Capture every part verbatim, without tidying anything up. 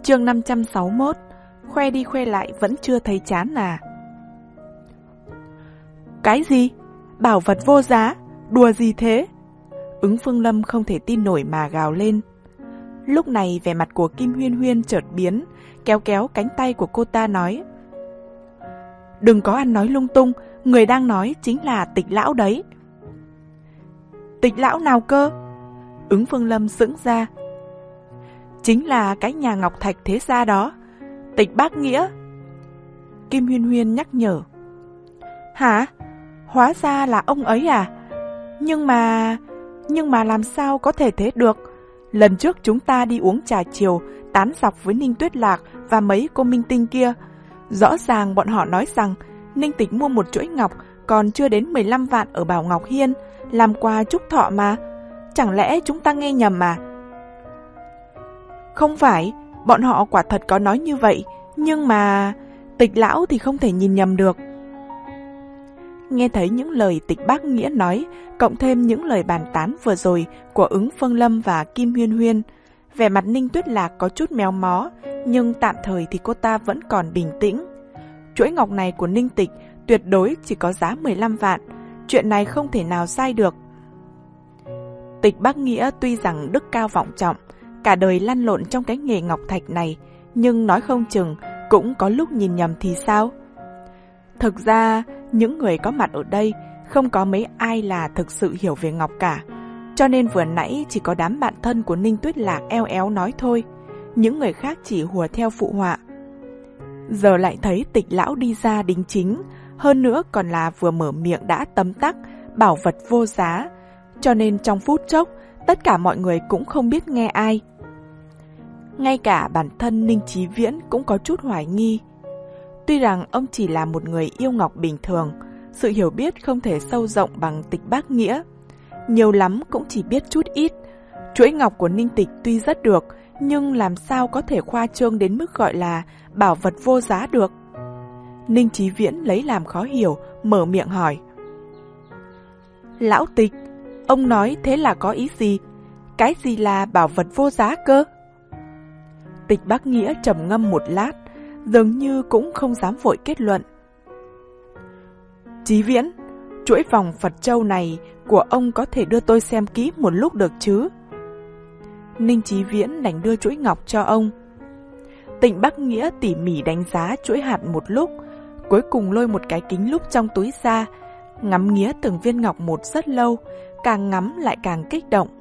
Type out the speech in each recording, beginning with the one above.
Chương năm trăm sáu mươi mốt. Khoe đi khoe lại vẫn chưa thấy chán à? Cái gì? Bảo vật vô giá? Đùa gì thế? Ứng Phương Lâm không thể tin nổi mà gào lên. Lúc này vẻ mặt của Kim Huyên Huyên chợt biến, kéo kéo cánh tay của cô ta nói: Đừng có ăn nói lung tung, người đang nói chính là Tịch lão đấy. Tịch lão nào cơ? Ứng Phương Lâm sững ra. Chính là cái nhà ngọc thạch thế gia đó, Tịch Bác Nghĩa. Kim Huyên Huyên nhắc nhở. Hả? Hóa ra là ông ấy à? Nhưng mà... Nhưng mà làm sao có thể thế được? Lần trước chúng ta đi uống trà chiều, tán dọc với Ninh Tuyết Lạc và mấy cô minh tinh kia. Rõ ràng bọn họ nói rằng Ninh Tịch mua một chuỗi ngọc còn chưa đến mười lăm vạn ở Bảo Ngọc Hiên, làm quà chúc thọ mà. Chẳng lẽ chúng ta nghe nhầm à? Không phải, bọn họ quả thật có nói như vậy, nhưng mà... Tịch lão thì không thể nhìn nhầm được. Nghe thấy những lời Tịch Bác Nghĩa nói, cộng thêm những lời bàn tán vừa rồi của Ứng Phương Lâm và Kim Huyên Huyên, vẻ mặt Ninh Tuyết Lạc có chút méo mó, nhưng tạm thời thì cô ta vẫn còn bình tĩnh. Chuỗi ngọc này của Ninh Tịch tuyệt đối chỉ có giá mười lăm vạn, chuyện này không thể nào sai được. Tịch Bác Nghĩa tuy rằng đức cao vọng trọng, cả đời lăn lộn trong cái nghề ngọc thạch này, nhưng nói không chừng cũng có lúc nhìn nhầm thì sao? Thực ra, những người có mặt ở đây không có mấy ai là thực sự hiểu về ngọc cả, cho nên vừa nãy chỉ có đám bạn thân của Ninh Tuyết Lạc eo éo nói thôi, những người khác chỉ hùa theo phụ họa. Giờ lại thấy Tịch lão đi ra đính chính, hơn nữa còn là vừa mở miệng đã tấm tắc bảo vật vô giá, cho nên trong phút chốc tất cả mọi người cũng không biết nghe ai. Ngay cả bản thân Ninh Chí Viễn cũng có chút hoài nghi. Tuy rằng ông chỉ là một người yêu ngọc bình thường, sự hiểu biết không thể sâu rộng bằng Tịch Bác Nghĩa, nhiều lắm cũng chỉ biết chút ít. Chuỗi ngọc của Ninh Tịch tuy rất được, nhưng làm sao có thể khoa trương đến mức gọi là bảo vật vô giá được? Ninh Chí Viễn lấy làm khó hiểu, mở miệng hỏi. Lão Tịch, ông nói thế là có ý gì? Cái gì là bảo vật vô giá cơ? Tịch Bác Nghĩa trầm ngâm một lát, dường như cũng không dám vội kết luận. Chí Viễn, chuỗi vòng Phật Châu này của ông có thể đưa tôi xem kỹ một lúc được chứ? Ninh Chí Viễn đành đưa chuỗi ngọc cho ông. Tịch Bác Nghĩa tỉ mỉ đánh giá chuỗi hạt một lúc, cuối cùng lôi một cái kính lúp trong túi ra, ngắm nghía từng viên ngọc một rất lâu, càng ngắm lại càng kích động.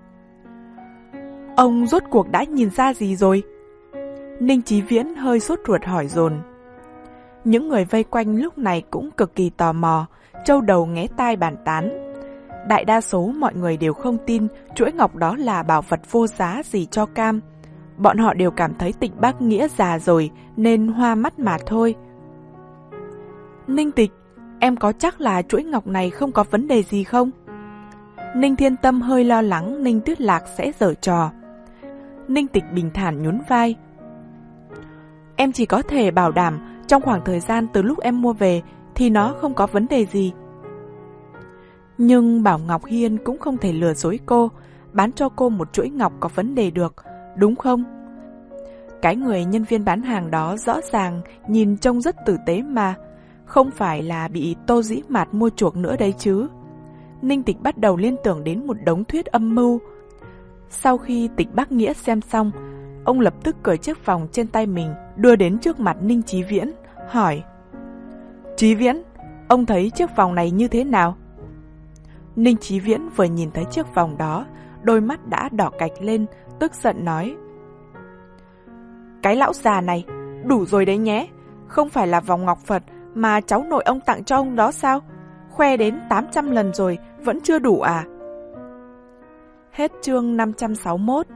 Ông rốt cuộc đã nhìn ra gì rồi? Ninh Chí Viễn hơi sốt ruột hỏi dồn. Những người vây quanh lúc này cũng cực kỳ tò mò, trâu đầu nghé tai bàn tán. Đại đa số mọi người đều không tin chuỗi ngọc đó là bảo vật vô giá gì cho cam. Bọn họ đều cảm thấy Tịch Bác Nghĩa già rồi nên hoa mắt mà thôi. Ninh Tịch, em có chắc là chuỗi ngọc này không có vấn đề gì không? Ninh Thiên Tâm hơi lo lắng Ninh Tuyết Lạc sẽ giở trò. Ninh Tịch bình thản nhún vai. Em chỉ có thể bảo đảm trong khoảng thời gian từ lúc em mua về thì nó không có vấn đề gì. Nhưng Bảo Ngọc Hiên cũng không thể lừa dối cô, bán cho cô một chuỗi ngọc có vấn đề được, đúng không? Cái người nhân viên bán hàng đó rõ ràng nhìn trông rất tử tế mà, không phải là bị Tô Dĩ Mạt mua chuộc nữa đấy chứ. Ninh Tịch bắt đầu liên tưởng đến một đống thuyết âm mưu. Sau khi Tịch Bác Nghĩa xem xong, ông lập tức cởi chiếc vòng trên tay mình đưa đến trước mặt Ninh Chí Viễn, hỏi. Chí Viễn, ông thấy chiếc vòng này như thế nào? Ninh Chí Viễn vừa nhìn thấy chiếc vòng đó, đôi mắt đã đỏ cạch lên, tức giận nói. Cái lão già này, đủ rồi đấy nhé, không phải là vòng ngọc Phật mà cháu nội ông tặng cho ông đó sao? Khoe đến tám trăm lần rồi, vẫn chưa đủ à? Hết chương năm trăm sáu mươi mốt.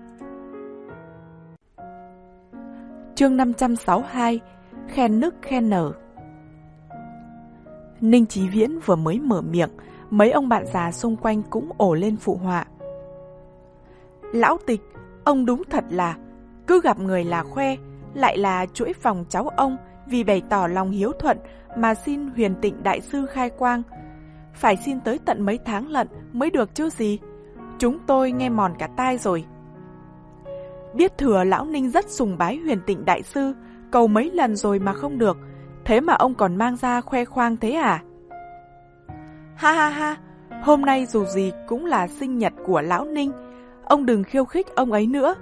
Chương năm trăm sáu mươi hai. Khen nức khen nở. Ninh Chí Viễn vừa mới mở miệng, mấy ông bạn già xung quanh cũng ồ lên phụ họa. Lão Tịch, ông đúng thật là cứ gặp người là khoe, lại là chuỗi vòng cháu ông vì bày tỏ lòng hiếu thuận mà xin Huyền Tịnh đại sư khai quang. Phải xin tới tận mấy tháng lận mới được chứ gì. Chúng tôi nghe mòn cả tai rồi. Biết thừa Lão Ninh rất sùng bái Huyền Tịnh Đại Sư, cầu mấy lần rồi mà không được, thế mà ông còn mang ra khoe khoang thế à? Ha ha ha, hôm nay dù gì cũng là sinh nhật của Lão Ninh, ông đừng khiêu khích ông ấy nữa.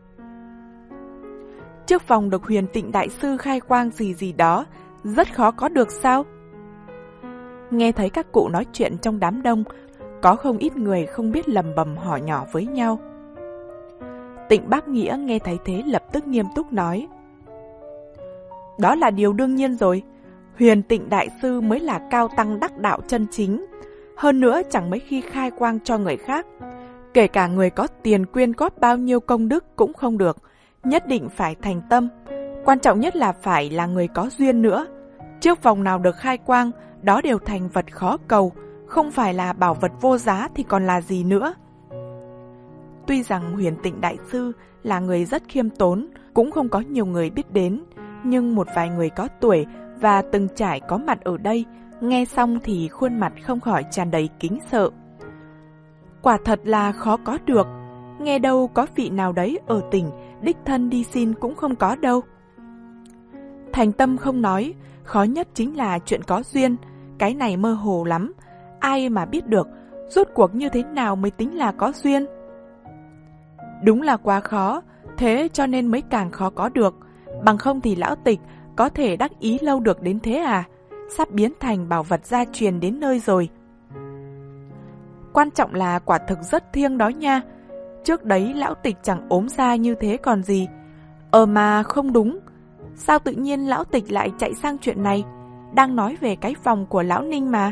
Trước phòng được Huyền Tịnh Đại Sư khai quang gì gì đó, rất khó có được sao? Nghe thấy các cụ nói chuyện trong đám đông, có không ít người không biết lầm bầm hỏi nhỏ với nhau. Tịnh Bác Nghĩa nghe thấy thế lập tức nghiêm túc nói: đó là điều đương nhiên rồi, Huyền Tịnh Đại Sư mới là cao tăng đắc đạo chân chính, hơn nữa chẳng mấy khi khai quang cho người khác. Kể cả người có tiền quyên góp bao nhiêu công đức cũng không được, nhất định phải thành tâm. Quan trọng nhất là phải là người có duyên nữa. Trước vòng nào được khai quang, đó đều thành vật khó cầu, không phải là bảo vật vô giá thì còn là gì nữa. Tuy rằng Huyền Tịnh Đại Sư là người rất khiêm tốn, cũng không có nhiều người biết đến, nhưng một vài người có tuổi và từng trải có mặt ở đây, nghe xong thì khuôn mặt không khỏi tràn đầy kính sợ. Quả thật là khó có được, nghe đâu có vị nào đấy ở tỉnh, đích thân đi xin cũng không có đâu. Thành tâm không nói, khó nhất chính là chuyện có duyên, cái này mơ hồ lắm, ai mà biết được, rốt cuộc như thế nào mới tính là có duyên. Đúng là quá khó, thế cho nên mới càng khó có được, bằng không thì Lão Tịch có thể đắc ý lâu được đến thế à, sắp biến thành bảo vật gia truyền đến nơi rồi. Quan trọng là quả thực rất thiêng đó nha, trước đấy Lão Tịch chẳng ốm ra như thế còn gì. Ờ mà không đúng, sao tự nhiên Lão Tịch lại chạy sang chuyện này, đang nói về cái phòng của Lão Ninh mà.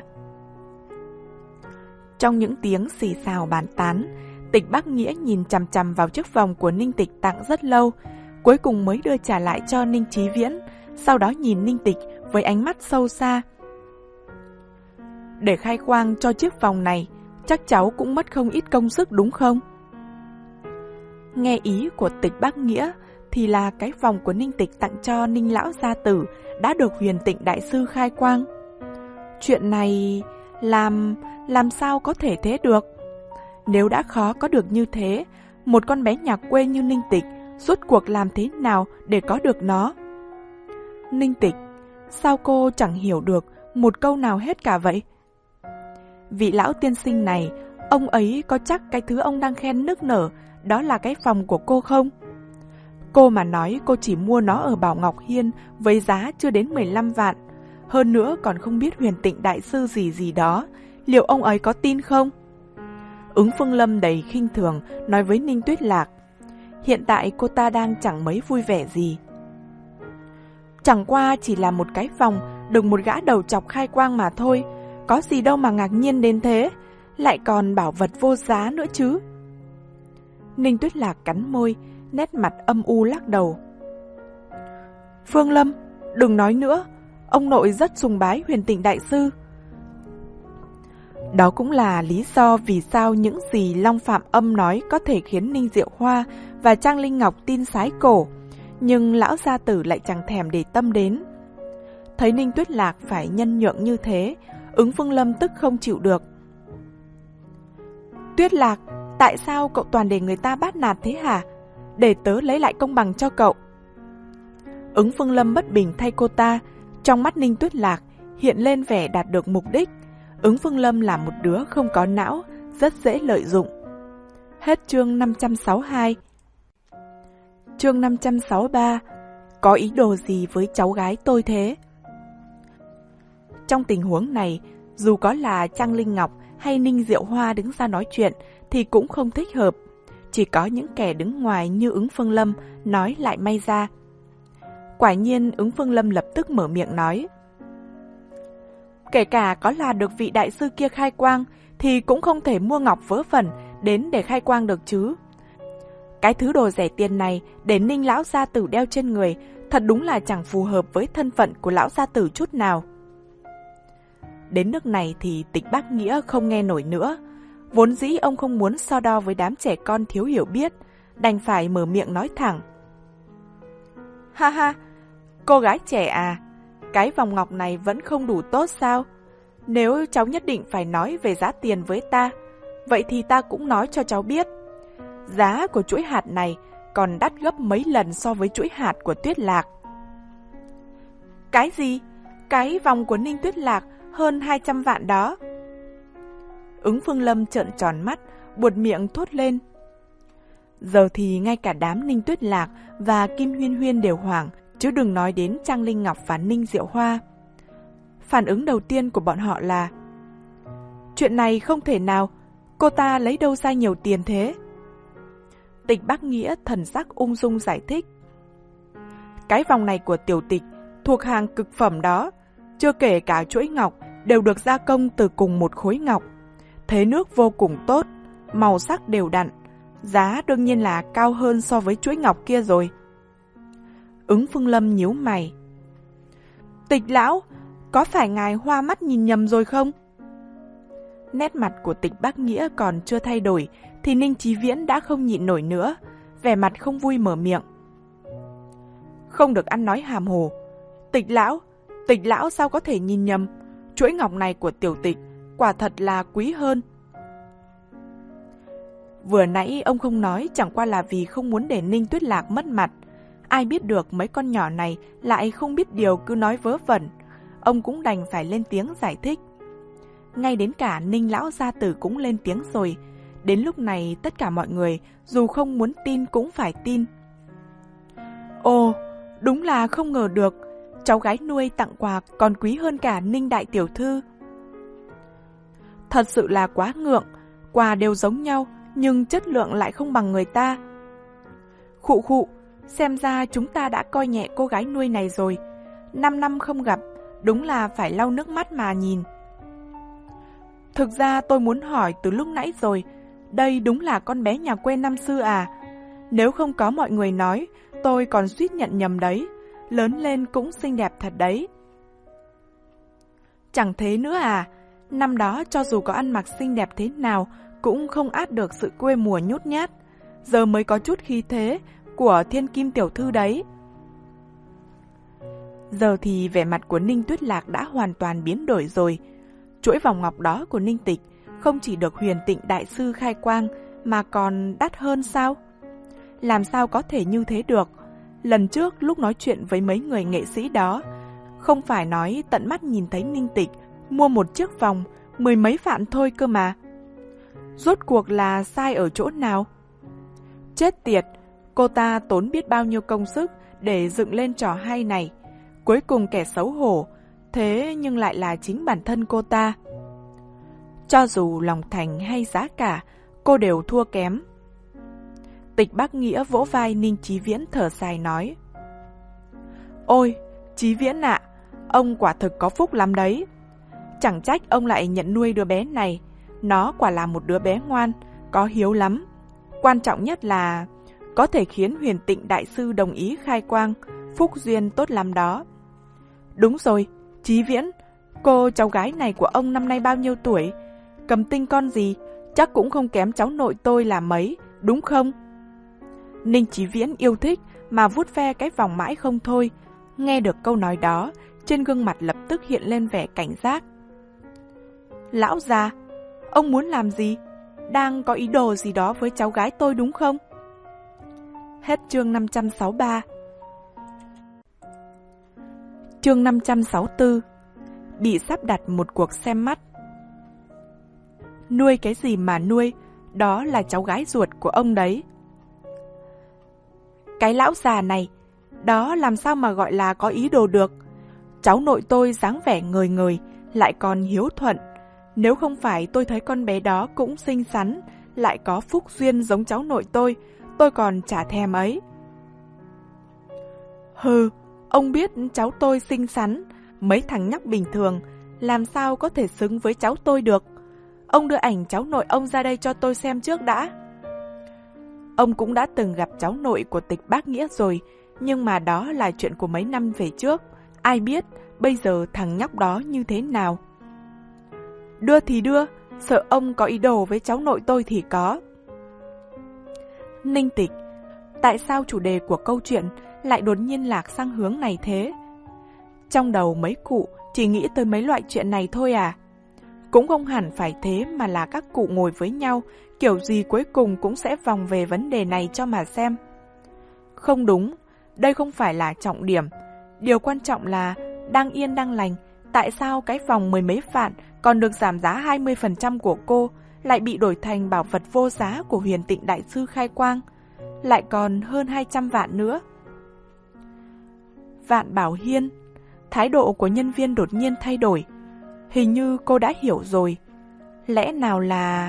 Trong những tiếng xì xào bàn tán, Tịch Bác Nghĩa nhìn chằm chằm vào chiếc vòng của Ninh Tịch tặng rất lâu, cuối cùng mới đưa trả lại cho Ninh Chí Viễn, sau đó nhìn Ninh Tịch với ánh mắt sâu xa. Để khai quang cho chiếc vòng này, chắc cháu cũng mất không ít công sức đúng không? Nghe ý của Tịch Bác Nghĩa thì là cái vòng của Ninh Tịch tặng cho Ninh Lão Gia Tử đã được Huyền Tịnh Đại Sư khai quang. Chuyện này làm, làm sao có thể thế được? Nếu đã khó có được như thế, một con bé nhà quê như Ninh Tịch rốt cuộc làm thế nào để có được nó? Ninh Tịch, sao cô chẳng hiểu được một câu nào hết cả vậy? Vị lão tiên sinh này, ông ấy có chắc cái thứ ông đang khen nức nở đó là cái phòng của cô không? Cô mà nói cô chỉ mua nó ở Bảo Ngọc Hiên với giá chưa đến mười lăm vạn, hơn nữa còn không biết Huyền Tịnh Đại Sư gì gì đó, liệu ông ấy có tin không? Ứng Phương Lâm đầy khinh thường nói với Ninh Tuyết Lạc, hiện tại cô ta đang chẳng mấy vui vẻ gì. Chẳng qua chỉ là một cái vòng được một gã đầu chọc khai quang mà thôi, có gì đâu mà ngạc nhiên đến thế, lại còn bảo vật vô giá nữa chứ. Ninh Tuyết Lạc cắn môi, nét mặt âm u lắc đầu. Phương Lâm, đừng nói nữa, ông nội rất sùng bái Huyền Tịnh Đại Sư. Đó cũng là lý do vì sao những gì Long Phạm Âm nói có thể khiến Ninh Diệu Hoa và Trang Linh Ngọc tin sái cổ, nhưng Lão Gia Tử lại chẳng thèm để tâm đến. Thấy Ninh Tuyết Lạc phải nhân nhượng như thế, Ứng Phương Lâm tức không chịu được. Tuyết Lạc, tại sao cậu toàn để người ta bát nạt thế hả? Để tớ lấy lại công bằng cho cậu. Ứng Phương Lâm bất bình thay cô ta, trong mắt Ninh Tuyết Lạc hiện lên vẻ đạt được mục đích. Ứng Phương Lâm là một đứa không có não, rất dễ lợi dụng. Hết chương năm trăm sáu mươi hai. Chương năm trăm sáu mươi ba. Có ý đồ gì với cháu gái tôi thế? Trong tình huống này, dù có là Trang Linh Ngọc hay Ninh Diệu Hoa đứng ra nói chuyện thì cũng không thích hợp. Chỉ có những kẻ đứng ngoài như Ứng Phương Lâm nói lại may ra. Quả nhiên Ứng Phương Lâm lập tức mở miệng nói, kể cả có là được vị đại sư kia khai quang thì cũng không thể mua ngọc vớ vẩn đến để khai quang được chứ. Cái thứ đồ rẻ tiền này để Ninh Lão Gia Tử đeo trên người thật đúng là chẳng phù hợp với thân phận của Lão Gia Tử chút nào. Đến nước này thì Tịch Bác Nghĩa không nghe nổi nữa. Vốn dĩ ông không muốn so đo với đám trẻ con thiếu hiểu biết, đành phải mở miệng nói thẳng. Ha ha, cô gái trẻ à, cái vòng ngọc này vẫn không đủ tốt sao? Nếu cháu nhất định phải nói về giá tiền với ta, vậy thì ta cũng nói cho cháu biết. Giá của chuỗi hạt này còn đắt gấp mấy lần so với chuỗi hạt của Tuyết Lạc. Cái gì? Cái vòng của Ninh Tuyết Lạc hơn hai trăm vạn đó. Ứng Phương Lâm trợn tròn mắt, buột miệng thốt lên. Giờ thì ngay cả đám Ninh Tuyết Lạc và Kim Huyên Huyên đều hoảng, chứ đừng nói đến Trang Linh Ngọc và Ninh Diệu Hoa. Phản ứng đầu tiên của bọn họ là: chuyện này không thể nào, cô ta lấy đâu ra nhiều tiền thế? Tịch Bác Nghĩa thần sắc ung dung giải thích. Cái vòng này của tiểu tịch thuộc hàng cực phẩm đó, chưa kể cả chuỗi ngọc đều được gia công từ cùng một khối ngọc. Thế nước vô cùng tốt, màu sắc đều đặn, giá đương nhiên là cao hơn so với chuỗi ngọc kia rồi. Ứng Phương Lâm nhíu mày. Tịch lão, có phải ngài hoa mắt nhìn nhầm rồi không? Nét mặt của Tịch Bác Nghĩa còn chưa thay đổi thì Ninh Chí Viễn đã không nhịn nổi nữa, vẻ mặt không vui mở miệng. Không được ăn nói hàm hồ. Tịch lão, tịch lão sao có thể nhìn nhầm? Chuỗi ngọc này của tiểu tịch quả thật là quý hơn. Vừa nãy ông không nói chẳng qua là vì không muốn để Ninh Tuyết Lạc mất mặt. Ai biết được mấy con nhỏ này lại không biết điều cứ nói vớ vẩn. Ông cũng đành phải lên tiếng giải thích. Ngay đến cả Ninh lão gia tử cũng lên tiếng rồi. Đến lúc này tất cả mọi người dù không muốn tin cũng phải tin. Ồ, đúng là không ngờ được, cháu gái nuôi tặng quà còn quý hơn cả Ninh đại tiểu thư. Thật sự là quá ngượng, quà đều giống nhau nhưng chất lượng lại không bằng người ta. Khụ khụ, xem ra chúng ta đã coi nhẹ cô gái nuôi này rồi. Năm năm không gặp, đúng là phải lau nước mắt mà nhìn. Thực ra tôi muốn hỏi từ lúc nãy rồi, đây đúng là con bé nhà quê năm xưa à? Nếu không có mọi người nói, tôi còn suýt nhận nhầm đấy. Lớn lên cũng xinh đẹp thật đấy. Chẳng thế nữa à? Năm đó cho dù có ăn mặc xinh đẹp thế nào cũng không át được sự quê mùa nhút nhát. Giờ mới có chút khí thế của thiên kim tiểu thư đấy. Giờ thì vẻ mặt của Ninh Tuyết Lạc đã hoàn toàn biến đổi rồi. Chuỗi vòng ngọc đó của Ninh Tịch không chỉ được Huyền Tịnh đại sư khai quang mà còn đắt hơn sao? Làm sao có thể như thế được? Lần trước lúc nói chuyện với mấy người nghệ sĩ đó, không phải nói tận mắt nhìn thấy Ninh Tịch mua một chiếc vòng mười mấy vạn thôi cơ mà. Rốt cuộc là sai ở chỗ nào? Chết tiệt, cô ta tốn biết bao nhiêu công sức để dựng lên trò hay này. Cuối cùng kẻ xấu hổ, thế nhưng lại là chính bản thân cô ta. Cho dù lòng thành hay giá cả, cô đều thua kém. Tịch Bác Nghĩa vỗ vai Ninh Chí Viễn thở dài nói. Ôi, Chí Viễn ạ, ông quả thực có phúc lắm đấy. Chẳng trách ông lại nhận nuôi đứa bé này. Nó quả là một đứa bé ngoan, có hiếu lắm. Quan trọng nhất là có thể khiến Huyền Tịnh đại sư đồng ý khai quang, phúc duyên tốt lắm đó. Đúng rồi, Chí Viễn, cô cháu gái này của ông năm nay bao nhiêu tuổi? Cầm tinh con gì? Chắc cũng không kém cháu nội tôi là mấy, đúng không? Ninh Chí Viễn yêu thích mà vuốt ve cái vòng mãi không thôi. Nghe được câu nói đó, trên gương mặt lập tức hiện lên vẻ cảnh giác. Lão già, ông muốn làm gì? Đang có ý đồ gì đó với cháu gái tôi đúng không? Hết chương năm trăm sáu mươi ba. Chương năm trăm sáu mươi tư. Bị sắp đặt một cuộc xem mắt. Nuôi cái gì mà nuôi, đó là cháu gái ruột của ông đấy. Cái lão già này, đó làm sao mà gọi là có ý đồ được? Cháu nội tôi dáng vẻ ngời ngời, lại còn hiếu thuận. Nếu không phải tôi thấy con bé đó cũng xinh xắn, lại có phúc duyên giống cháu nội tôi, tôi còn chả thèm ấy. Hừ, ông biết cháu tôi xinh xắn, mấy thằng nhóc bình thường, làm sao có thể xứng với cháu tôi được? Ông đưa ảnh cháu nội ông ra đây cho tôi xem trước đã. Ông cũng đã từng gặp cháu nội của Tịch Bác Nghĩa rồi, nhưng mà đó là chuyện của mấy năm về trước. Ai biết bây giờ thằng nhóc đó như thế nào? Đưa thì đưa, sợ ông có ý đồ với cháu nội tôi thì có. Ninh Tịch, tại sao chủ đề của câu chuyện lại đột nhiên lạc sang hướng này thế? Trong đầu mấy cụ chỉ nghĩ tới mấy loại chuyện này thôi à? Cũng không hẳn phải thế mà là các cụ ngồi với nhau, kiểu gì cuối cùng cũng sẽ vòng về vấn đề này cho mà xem. Không đúng, đây không phải là trọng điểm. Điều quan trọng là đang yên đang lành, tại sao cái vòng mười mấy vạn còn được giảm giá hai mươi phần trăm của cô lại bị đổi thành bảo vật vô giá của Huyền Tịnh Đại Sư khai quang, lại còn hơn hai trăm vạn nữa. Vạn Bảo Hiên, thái độ của nhân viên đột nhiên thay đổi. Hình như cô đã hiểu rồi. Lẽ nào là...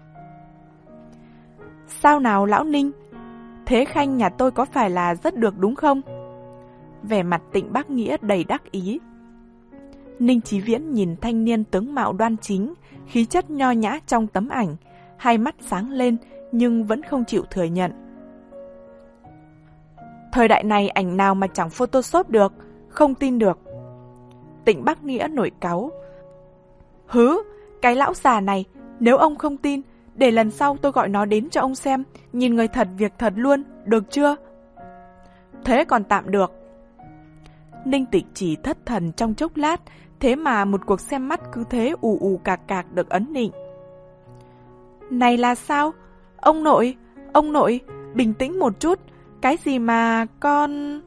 Sao nào lão Ninh? Thế Khanh nhà tôi có phải là rất được đúng không? Vẻ mặt Tịnh Bác Nghĩa đầy đắc ý. Ninh Chí Viễn nhìn thanh niên tướng mạo đoan chính, khí chất nho nhã trong tấm ảnh, hai mắt sáng lên nhưng vẫn không chịu thừa nhận. Thời đại này ảnh nào mà chẳng photoshop được, không tin được. Tịnh Bác Nghĩa nổi cáu. Hứ, cái lão già này, nếu ông không tin, để lần sau tôi gọi nó đến cho ông xem, nhìn người thật việc thật luôn, được chưa? Thế còn tạm được. Ninh Tịch chỉ thất thần trong chốc lát, thế mà một cuộc xem mắt cứ thế ù ù cạc cạc được ấn định. Này là sao? Ông nội, ông nội, bình tĩnh một chút, cái gì mà con...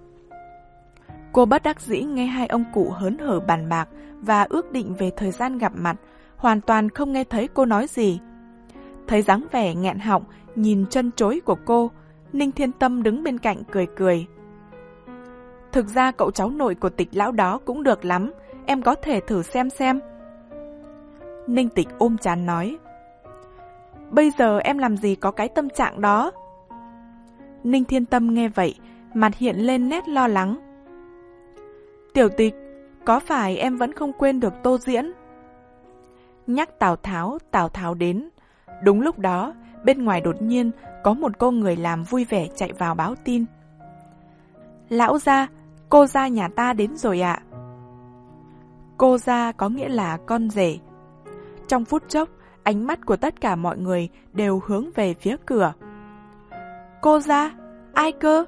Cô bất đắc dĩ nghe hai ông cụ hớn hở bàn bạc và ước định về thời gian gặp mặt, hoàn toàn không nghe thấy cô nói gì. Thấy dáng vẻ nghẹn họng, nhìn chân chối của cô, Ninh Thiên Tâm đứng bên cạnh cười cười. Thực ra cậu cháu nội của Tịch lão đó cũng được lắm, em có thể thử xem xem. Ninh Tịch ôm chán nói. Bây giờ em làm gì có cái tâm trạng đó? Ninh Thiên Tâm nghe vậy, mặt hiện lên nét lo lắng. Tiểu Tịch, có phải em vẫn không quên được Tô Diễn? Nhắc Tào Tháo, Tào Tháo đến. Đúng lúc đó, bên ngoài đột nhiên có một cô người làm vui vẻ chạy vào báo tin. Lão gia, cô gia nhà ta đến rồi ạ. Cô gia có nghĩa là con rể. Trong phút chốc, ánh mắt của tất cả mọi người đều hướng về phía cửa. Cô gia? Ai cơ?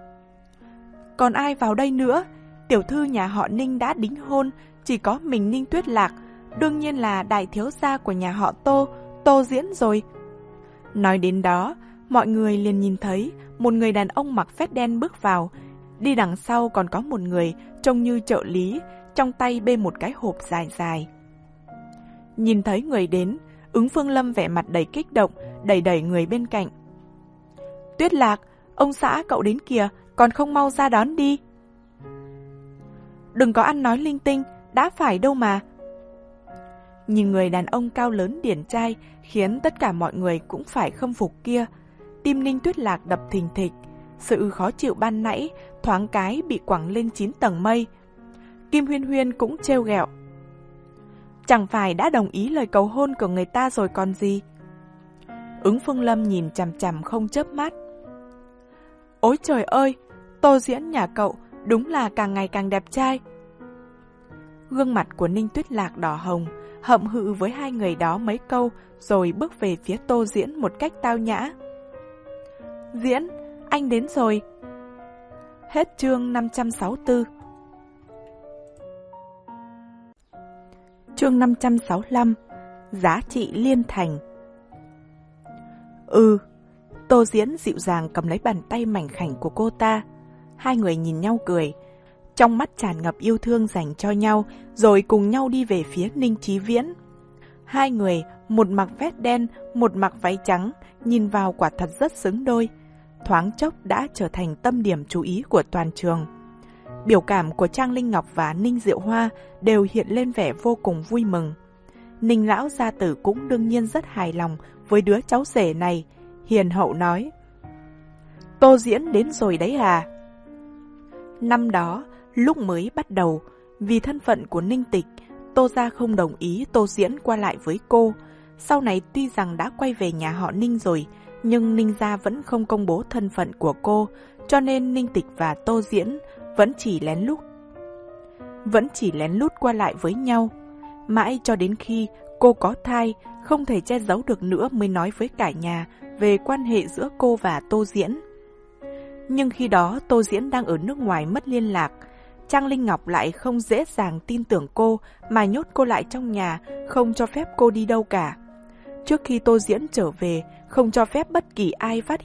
Còn ai vào đây nữa? Tiểu thư nhà họ Ninh đã đính hôn, chỉ có mình Ninh Tuyết Lạc, đương nhiên là đại thiếu gia của nhà họ Tô, Tô Diễn rồi. Nói đến đó, mọi người liền nhìn thấy một người đàn ông mặc vest đen bước vào. Đi đằng sau còn có một người trông như trợ lý, trong tay bê một cái hộp dài dài. Nhìn thấy người đến, Ứng Phương Lâm vẻ mặt đầy kích động, đẩy đẩy người bên cạnh. Tuyết Lạc, ông xã cậu đến kìa, còn không mau ra đón đi. Đừng có ăn nói linh tinh, đã phải đâu mà. Nhìn người đàn ông cao lớn điển trai khiến tất cả mọi người cũng phải khâm phục kia. Tim Ninh Tuyết Lạc đập thình thịch, sự khó chịu ban nãy thoáng cái bị quẳng lên chín tầng mây. Kim Huyên Huyên cũng trêu ghẹo. Chẳng phải đã đồng ý lời cầu hôn của người ta rồi còn gì. Ứng Phương Lâm nhìn chằm chằm không chớp mắt. Ôi trời ơi, Tô Diễn nhà cậu đúng là càng ngày càng đẹp trai. Gương mặt của Ninh Tuyết Lạc đỏ hồng, hậm hự với hai người đó mấy câu rồi bước về phía Tô Diễn một cách tao nhã. Diễn, anh đến rồi. Hết chương năm trăm sáu mươi tư. Chương năm trăm sáu mươi lăm. Giá trị liên thành. Ừ. Tô Diễn dịu dàng cầm lấy bàn tay mảnh khảnh của cô ta. Hai người nhìn nhau cười, trong mắt tràn ngập yêu thương dành cho nhau, rồi cùng nhau đi về phía Ninh Chí Viễn. Hai người, một mặc vest đen, một mặc váy trắng, nhìn vào quả thật rất xứng đôi. Thoáng chốc đã trở thành tâm điểm chú ý của toàn trường. Biểu cảm của Trang Linh Ngọc và Ninh Diệu Hoa đều hiện lên vẻ vô cùng vui mừng. Ninh lão gia tử cũng đương nhiên rất hài lòng với đứa cháu rể này, hiền hậu nói. Tô Diễn đến rồi đấy à? Năm đó, lúc mới bắt đầu, vì thân phận của Ninh Tịch, Tô gia không đồng ý Tô Diễn qua lại với cô. Sau này tuy rằng đã quay về nhà họ Ninh rồi, nhưng Ninh gia vẫn không công bố thân phận của cô, cho nên Ninh Tịch và Tô Diễn vẫn chỉ lén lút vẫn chỉ lén lút qua lại với nhau. Mãi cho đến khi cô có thai, không thể che giấu được nữa mới nói với cả nhà về quan hệ giữa cô và Tô Diễn. Nhưng khi đó Tô Diễn đang ở nước ngoài mất liên lạc, Trang Linh Ngọc lại không dễ dàng tin tưởng cô mà nhốt cô lại trong nhà, không cho phép cô đi đâu cả. Trước khi Tô Diễn trở về, không cho phép bất kỳ ai phát hiện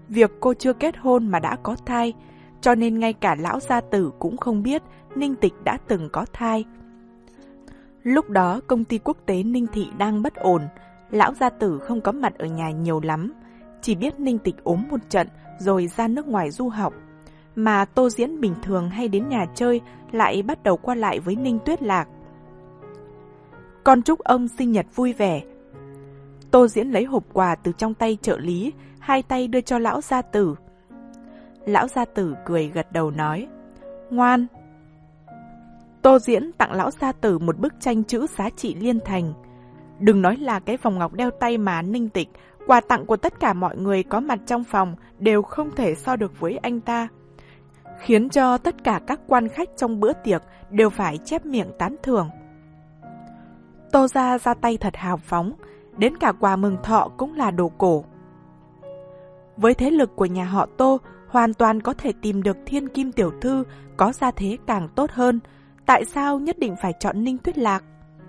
Việc cô chưa kết hôn mà đã có thai, cho nên ngay cả lão gia tử cũng không biết Ninh Tịch đã từng có thai. Lúc đó công ty quốc tế Ninh Thị đang bất ổn, lão gia tử không có mặt ở nhà nhiều lắm, chỉ biết Ninh Tịch ốm một trận rồi ra nước ngoài du học. Mà Tô Diễn bình thường hay đến nhà chơi lại bắt đầu qua lại với Ninh Tuyết Lạc. Con chúc ông sinh nhật vui vẻ. Tô Diễn lấy hộp quà từ trong tay trợ lý, hai tay đưa cho lão gia tử. Lão gia tử cười gật đầu nói, ngoan. Tô Diễn tặng lão gia tử một bức tranh chữ giá trị liên thành. Đừng nói là cái vòng ngọc đeo tay mà Ninh Tịch, quà tặng của tất cả mọi người có mặt trong phòng đều không thể so được với anh ta, khiến cho tất cả các quan khách trong bữa tiệc đều phải chép miệng tán thưởng. Tô gia ra tay thật hào phóng, đến cả quà mừng thọ cũng là đồ cổ. Với thế lực của nhà họ Tô, hoàn toàn có thể tìm được thiên kim tiểu thư có gia thế càng tốt hơn. Tại sao nhất định phải chọn Ninh Tuyết Lạc?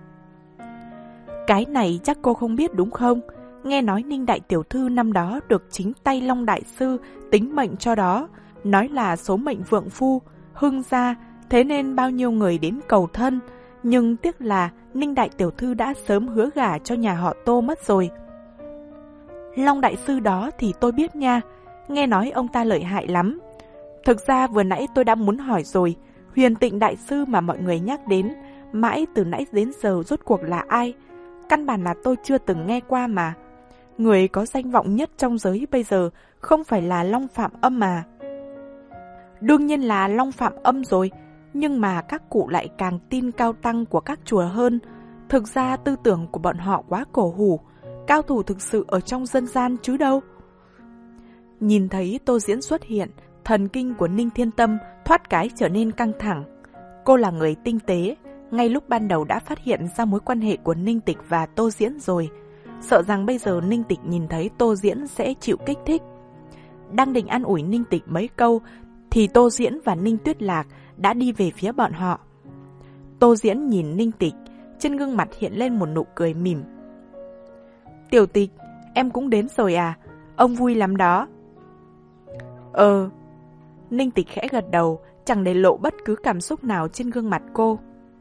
Cái này chắc cô không biết đúng không? Nghe nói Ninh đại tiểu thư năm đó được chính tay Long đại sư tính mệnh cho đó, nói là số mệnh vượng phu, hưng gia, thế nên bao nhiêu người đến cầu thân. Nhưng tiếc là Ninh đại tiểu thư đã sớm hứa gả cho nhà họ Tô mất rồi. Long đại sư đó thì tôi biết nha, nghe nói ông ta lợi hại lắm. Thực ra vừa nãy tôi đã muốn hỏi rồi, Huyền Tịnh đại sư mà mọi người nhắc đến, mãi từ nãy đến giờ rốt cuộc là ai? Căn bản là tôi chưa từng nghe qua mà. Người có danh vọng nhất trong giới bây giờ không phải là Long Phạm Âm mà. Đương nhiên là Long Phạm Âm rồi, nhưng mà các cụ lại càng tin cao tăng của các chùa hơn. Thực ra tư tưởng của bọn họ quá cổ hủ, cao thủ thực sự ở trong dân gian chứ đâu. Nhìn thấy Tô Diễn xuất hiện, thần kinh của Ninh Thiên Tâm thoát cái trở nên căng thẳng. Cô là người tinh tế, ngay lúc ban đầu đã phát hiện ra mối quan hệ của Ninh Tịch và Tô Diễn rồi. Sợ rằng bây giờ Ninh Tịch nhìn thấy Tô Diễn sẽ chịu kích thích. Đang định an ủi Ninh Tịch mấy câu, thì Tô Diễn và Ninh Tuyết Lạc đã đi về phía bọn họ. Tô Diễn nhìn Ninh Tịch, trên gương mặt hiện lên một nụ cười mỉm. Tiểu Tịch, em cũng đến rồi à? Ông vui lắm đó. Ờ. Ninh Tịch khẽ gật đầu, chẳng để lộ bất cứ cảm xúc nào trên gương mặt cô.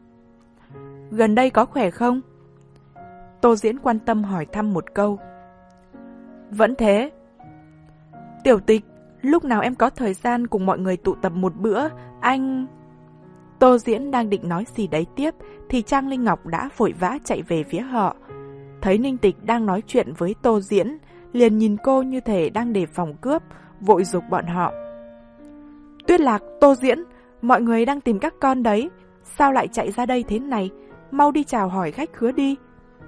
Gần đây có khỏe không? Tô Diễn quan tâm hỏi thăm một câu. Vẫn thế. Tiểu Tịch, lúc nào em có thời gian cùng mọi người tụ tập một bữa, anh... Tô Diễn đang định nói gì đấy tiếp, thì Trang Linh Ngọc đã vội vã chạy về phía họ. Thấy Ninh Tịch đang nói chuyện với Tô Diễn, liền nhìn cô như thể đang đề phòng cướp, vội giục bọn họ. Tuyết Lạc, Tô Diễn, mọi người đang tìm các con đấy, sao lại chạy ra đây thế này? Mau đi chào hỏi khách khứa đi.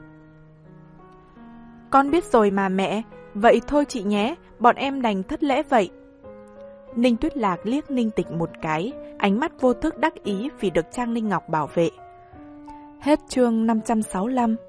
Con biết rồi mà mẹ, vậy thôi chị nhé, bọn em đành thất lễ vậy. Ninh Tuyết Lạc liếc Ninh Tịch một cái, ánh mắt vô thức đắc ý vì được Trang Linh Ngọc bảo vệ. Hết chương năm trăm sáu mươi lăm.